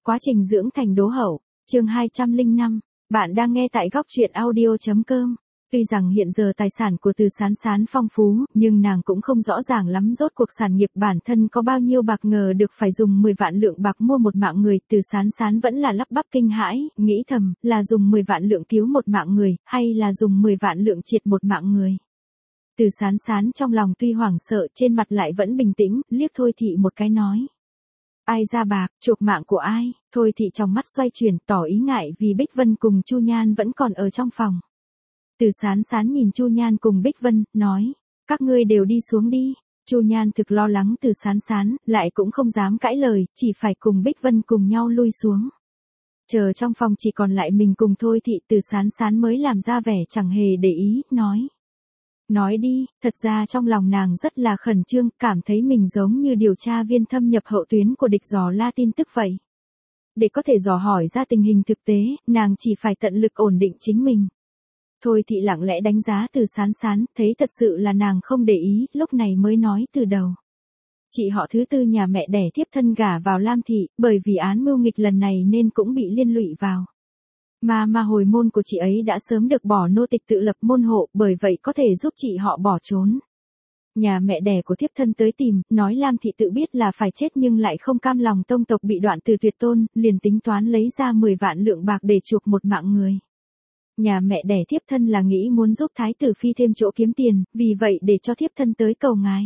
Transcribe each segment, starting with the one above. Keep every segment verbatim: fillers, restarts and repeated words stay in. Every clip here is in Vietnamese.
Quá trình dưỡng thành đố hậu, chương hai trăm lẻ năm, bạn đang nghe tại góc truyện audio.com. Tuy rằng hiện giờ tài sản của Từ Sán Sán phong phú, nhưng nàng cũng không rõ ràng lắm rốt cuộc sản nghiệp bản thân có bao nhiêu bạc, ngờ được phải dùng mười vạn lượng bạc mua một mạng người. Từ Sán Sán vẫn là lắp bắp kinh hãi, nghĩ thầm, là dùng mười vạn lượng cứu một mạng người, hay là dùng mười vạn lượng triệt một mạng người. Từ Sán Sán trong lòng tuy hoảng sợ, trên mặt lại vẫn bình tĩnh, liếc Thôi Thị một cái nói. Ai ra bạc, chuộc mạng của ai? Thôi Thị trong mắt xoay chuyển, tỏ ý ngại vì Bích Vân cùng Chu Nhan vẫn còn ở trong phòng. Từ Sán Sán nhìn Chu Nhan cùng Bích Vân, nói, các ngươi đều đi xuống đi. Chu Nhan thực lo lắng Từ Sán Sán, lại cũng không dám cãi lời, chỉ phải cùng Bích Vân cùng nhau lui xuống. Chờ trong phòng chỉ còn lại mình cùng Thôi Thị, Từ Sán Sán mới làm ra vẻ chẳng hề để ý, nói. Nói đi, thật ra trong lòng nàng rất là khẩn trương, cảm thấy mình giống như điều tra viên thâm nhập hậu tuyến của địch dò la tin tức vậy. Để có thể dò hỏi ra tình hình thực tế, nàng chỉ phải tận lực ổn định chính mình. Thôi Thị lặng lẽ đánh giá Từ Sán Sán, thấy thật sự là nàng không để ý, lúc này mới nói từ đầu. Chị họ thứ tư nhà mẹ đẻ thiếp thân gả vào Lam Thị, bởi vì án mưu nghịch lần này nên cũng bị liên lụy vào. Mà mà hồi môn của chị ấy đã sớm được bỏ nô tịch tự lập môn hộ, bởi vậy có thể giúp chị họ bỏ trốn. Nhà mẹ đẻ của thiếp thân tới tìm, nói Lam Thị tự biết là phải chết nhưng lại không cam lòng tông tộc bị đoạn từ tuyệt tôn, liền tính toán lấy ra mười vạn lượng bạc để chuộc một mạng người. Nhà mẹ đẻ thiếp thân là nghĩ muốn giúp Thái tử Phi thêm chỗ kiếm tiền, vì vậy để cho thiếp thân tới cầu ngài.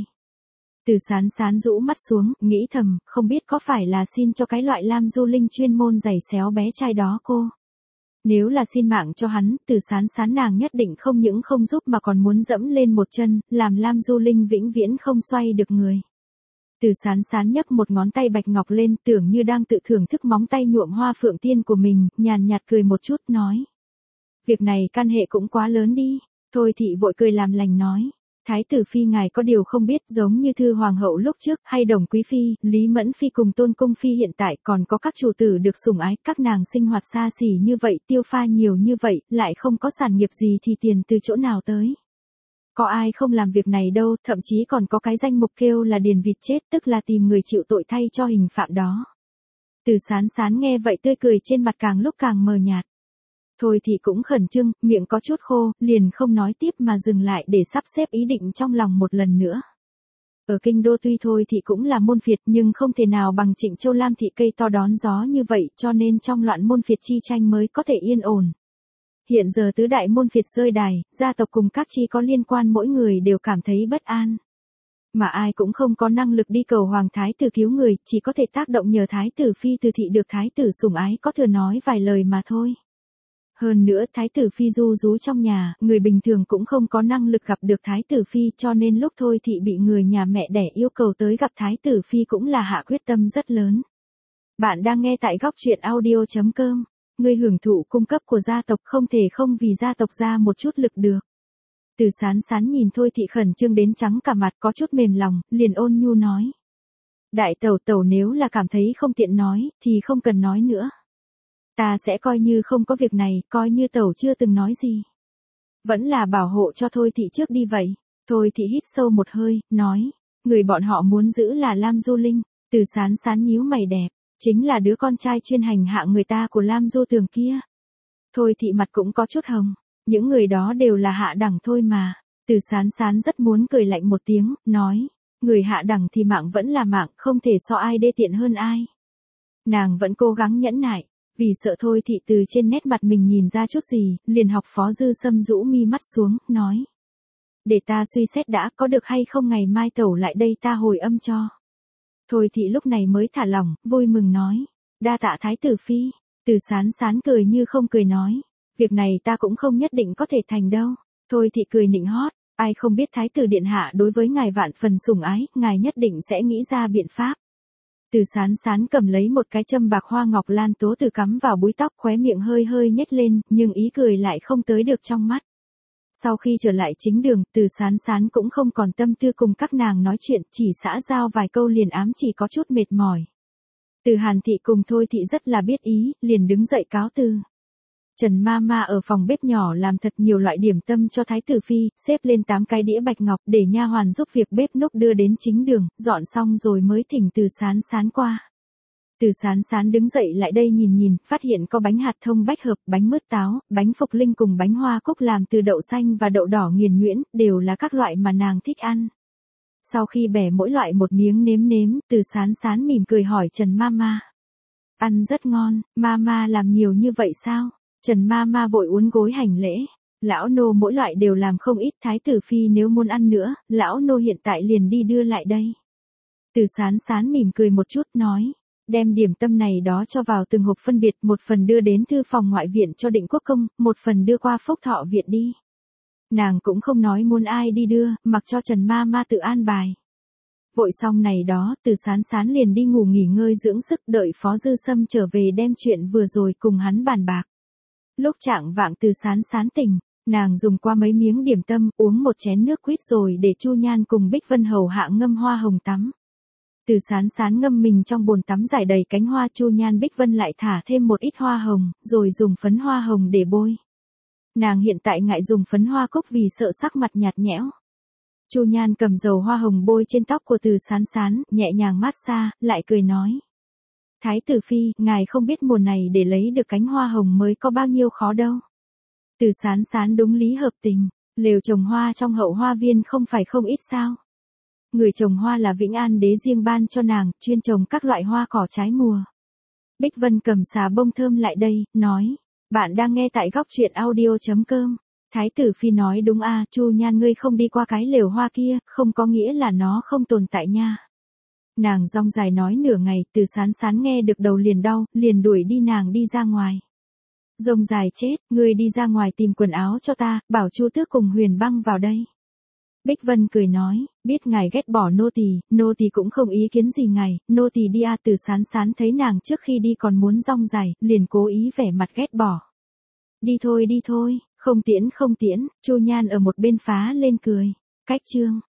Từ Sán Sán rũ mắt xuống, nghĩ thầm, không biết có phải là xin cho cái loại Lam Du Linh chuyên môn giày xéo bé trai đó cô. Nếu là xin mạng cho hắn, Từ Sán Sán nàng nhất định không những không giúp mà còn muốn dẫm lên một chân, làm Lam Du Linh vĩnh viễn không xoay được người. Từ Sán Sán nhấc một ngón tay bạch ngọc lên, tưởng như đang tự thưởng thức móng tay nhuộm hoa phượng tiên của mình, nhàn nhạt cười một chút nói. Việc này căn hệ cũng quá lớn đi. Thôi Thị vội cười làm lành nói. Thái tử Phi ngài có điều không biết, giống như Thư Hoàng hậu lúc trước, hay Đồng Quý Phi, Lý Mẫn Phi cùng Tôn Cung Phi hiện tại còn có các chủ tử được sủng ái, các nàng sinh hoạt xa xỉ như vậy, tiêu pha nhiều như vậy, lại không có sản nghiệp gì thì tiền từ chỗ nào tới. Có ai không làm việc này đâu, thậm chí còn có cái danh mục kêu là điền vịt chết, tức là tìm người chịu tội thay cho hình phạm đó. Từ Sán Sán nghe vậy tươi cười trên mặt càng lúc càng mờ nhạt. Thôi Thị cũng khẩn trương, miệng có chút khô, liền không nói tiếp mà dừng lại để sắp xếp ý định trong lòng một lần nữa. Ở kinh đô tuy Thôi Thị cũng là môn phiệt nhưng không thể nào bằng Trịnh Châu Lam Thị cây to đón gió như vậy, cho nên trong loạn môn phiệt chi tranh mới có thể yên ổn. Hiện giờ tứ đại môn phiệt rơi đài, gia tộc cùng các chi có liên quan mỗi người đều cảm thấy bất an. Mà ai cũng không có năng lực đi cầu Hoàng Thái tử cứu người, chỉ có thể tác động nhờ Thái tử Phi Từ Thị được Thái tử sủng ái có thừa nói vài lời mà thôi. Hơn nữa Thái tử Phi ru rú trong nhà, người bình thường cũng không có năng lực gặp được Thái tử Phi, cho nên lúc Thôi Thị bị người nhà mẹ đẻ yêu cầu tới gặp Thái tử Phi cũng là hạ quyết tâm rất lớn. Bạn đang nghe tại góc truyện audio.com, người hưởng thụ cung cấp của gia tộc không thể không vì gia tộc ra một chút lực được. Từ Sán Sán nhìn Thôi Thị khẩn trương đến trắng cả mặt có chút mềm lòng, liền ôn nhu nói. Đại tẩu tẩu nếu là cảm thấy không tiện nói, thì không cần nói nữa. Ta sẽ coi như không có việc này, coi như tẩu chưa từng nói gì. Vẫn là bảo hộ cho Thôi Thị trước đi vậy. Thôi Thị hít sâu một hơi, nói. Người bọn họ muốn giữ là Lam Du Linh. Từ Sán Sán nhíu mày đẹp. Chính là đứa con trai chuyên hành hạ người ta của Lam Du Tường kia. Thôi Thị mặt cũng có chút hồng. Những người đó đều là hạ đẳng thôi mà. Từ Sán Sán rất muốn cười lạnh một tiếng, nói. Người hạ đẳng thì mạng vẫn là mạng, không thể so ai đê tiện hơn ai. Nàng vẫn cố gắng nhẫn nại. Vì sợ Thôi Thị từ trên nét mặt mình nhìn ra chút gì, liền học Phó Dư Sâm rũ mi mắt xuống, nói. Để ta suy xét đã, có được hay không ngày mai tẩu lại đây ta hồi âm cho. Thôi Thị lúc này mới thả lỏng, vui mừng nói. Đa tạ Thái tử Phi. Từ Sán Sán cười như không cười nói. Việc này ta cũng không nhất định có thể thành đâu. Thôi Thị cười nịnh hót. Ai không biết Thái tử Điện Hạ đối với ngài vạn phần sủng ái, ngài nhất định sẽ nghĩ ra biện pháp. Từ Sán Sán cầm lấy một cái châm bạc hoa ngọc lan tố từ cắm vào búi tóc, khóe miệng hơi hơi nhếch lên, nhưng ý cười lại không tới được trong mắt. Sau khi trở lại chính đường, Từ Sán Sán cũng không còn tâm tư cùng các nàng nói chuyện, chỉ xã giao vài câu liền ám chỉ có chút mệt mỏi. Từ Hàn Thị cùng Thôi Thị rất là biết ý, liền đứng dậy cáo từ. Trần ma ma ở phòng bếp nhỏ làm thật nhiều loại điểm tâm cho Thái tử Phi, xếp lên tám cái đĩa bạch ngọc để nha hoàn giúp việc bếp núc đưa đến chính đường, dọn xong rồi mới thỉnh Từ Sán Sán qua. Từ Sán Sán đứng dậy lại đây nhìn nhìn, phát hiện có bánh hạt thông bách hợp, bánh mứt táo, bánh phục linh cùng bánh hoa cúc làm từ đậu xanh và đậu đỏ nghiền nhuyễn, đều là các loại mà nàng thích ăn. Sau khi bẻ mỗi loại một miếng nếm nếm, Từ Sán Sán mỉm cười hỏi Trần Mama. Ăn rất ngon, Mama làm nhiều như vậy sao? Trần Mama vội uốn gối hành lễ. Lão nô mỗi loại đều làm không ít, thái tử phi nếu muốn ăn nữa, lão nô hiện tại liền đi đưa lại đây. Từ Sán Sán mỉm cười một chút nói. Đem điểm tâm này đó cho vào từng hộp phân biệt, một phần đưa đến thư phòng ngoại viện cho Định Quốc Công, một phần đưa qua Phúc Thọ viện đi. Nàng cũng không nói muốn ai đi đưa, mặc cho Trần Ma Ma tự an bài. Vội xong này đó, Từ Sán Sán liền đi ngủ nghỉ ngơi dưỡng sức, đợi Phó Dư Sâm trở về đem chuyện vừa rồi cùng hắn bàn bạc. Lúc trạng vạng Từ Sán Sán tỉnh, nàng dùng qua mấy miếng điểm tâm, uống một chén nước quýt rồi để Chu Nhan cùng Bích Vân hầu hạ ngâm hoa hồng tắm. Từ Sán Sán ngâm mình trong bồn tắm rải đầy cánh hoa, Chu Nhan Bích Vân lại thả thêm một ít hoa hồng, rồi dùng phấn hoa hồng để bôi. Nàng hiện tại ngại dùng phấn hoa cúc vì sợ sắc mặt nhạt nhẽo. Chu Nhan cầm dầu hoa hồng bôi trên tóc của Từ Sán Sán, nhẹ nhàng mát xa, lại cười nói. Thái tử phi, ngài không biết mùa này để lấy được cánh hoa hồng mới có bao nhiêu khó đâu. Từ Sán Sán đúng lý hợp tình, lều trồng hoa trong hậu hoa viên không phải không ít sao. Người trồng hoa là Vĩnh An đế riêng ban cho nàng, chuyên trồng các loại hoa cỏ trái mùa. Bích Vân cầm xà bông thơm lại đây, nói. Bạn đang nghe tại góc truyện audio chấm com. Thái tử phi nói đúng a, Chu Nhan ngươi không đi qua cái lều hoa kia, không có nghĩa là nó không tồn tại nha. Nàng rong dài nói nửa ngày, Từ Sán Sán nghe được đầu liền đau, liền đuổi đi nàng đi ra ngoài. Rông dài chết, ngươi đi ra ngoài tìm quần áo cho ta, bảo Chu Tước cùng Huyền Băng vào đây. Bích Vân cười nói, biết ngài ghét bỏ nô tỳ, nô tỳ cũng không ý kiến gì ngài, nô tỳ đi a. Từ Sán Sán thấy nàng trước khi đi còn muốn rong dài, liền cố ý vẻ mặt ghét bỏ. Đi thôi đi thôi, không tiễn không tiễn, Chu Nhan ở một bên phá lên cười. Cách chương